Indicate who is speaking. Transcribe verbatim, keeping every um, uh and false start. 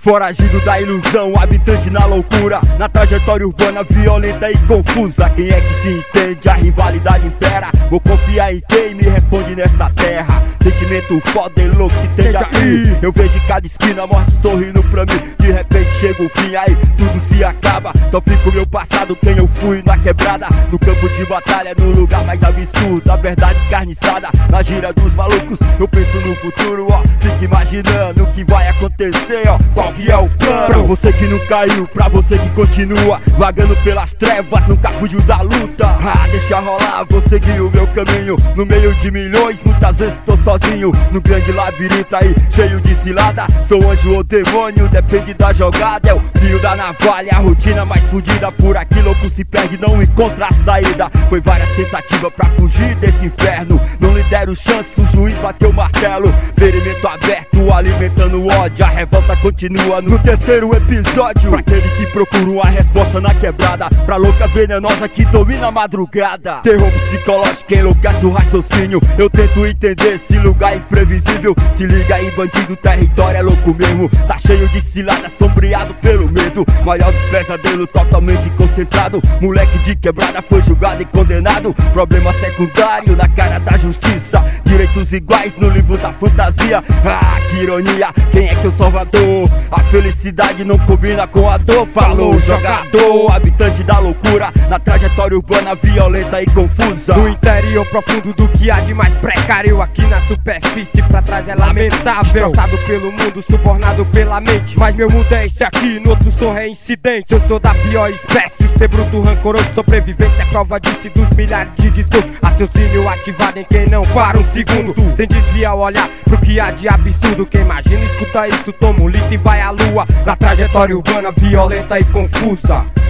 Speaker 1: Foragido da ilusão, habitante na loucura, na trajetória urbana violenta e confusa. Quem é que se entende? A rivalidade impera. Vou confiar em quem me responde nessa terra. Sentimento foda e louco que tende a ir. Eu vejo em cada esquina a morte sorrindo pra mim. De repente chega o fim, aí tudo se acaba. Só fica o meu passado, quem eu fui na quebrada. No campo de batalha, no lugar mais absurdo. A verdade carniçada, na gira dos malucos. Eu penso no futuro, ó, fica imaginando o que vai acontecer, ó. Qual que é o plano? Pra você que não caiu, pra você que continua vagando pelas trevas, nunca fugiu da luta. Ah, deixa rolar, vou seguir o meu caminho. No meio de milhões, muitas vezes tô sozinho. No grande labirinto aí, cheio de cilada. Sou anjo ou demônio, depende da jogada. É o fio da navalha, a rotina mais fudida. Por aqui louco se perde, não encontra a saída. Foi várias tentativas pra fugir desse inferno. Não lhe deram chance, o juiz bateu o martelo. Ferimento aberto, alimentando o ódio. A revolta continua no terceiro episódio. Pra aquele que procura uma resposta na quebrada, pra louca venenosa que domina a madrugada. Terror psicológico enlouquece o raciocínio. Eu tento entender esse lugar imprevisível. Se liga aí, bandido, território é louco mesmo. Tá cheio de cilada, sombreado pelo medo. Maior dos pesadelos, totalmente concentrado. Moleque de quebrada foi julgado e condenado. Problema secundário na cara da justiça. Direitos iguais no livro da fantasia. Ah, que ironia, quem é que é o salvador? A felicidade não combina com a dor. Falou jogador, habitante da loucura, na trajetória urbana violenta e confusa.
Speaker 2: No interior profundo do que há de mais precário. Aqui na superfície pra trás é lamentável. Destroçado pelo mundo, subornado pela mente. Mas meu mundo é esse aqui, no outro sou reincidente. Eu sou da pior espécie, ser bruto, rancoroso. Sobrevivência é prova disso dos milhares de discursos. Raciocínio ativado em quem não para um segundo, sem desviar o olhar pro que há de absurdo. Quem imagina, escuta isso, toma um litro e vai à lua. Na trajetória urbana violenta e confusa.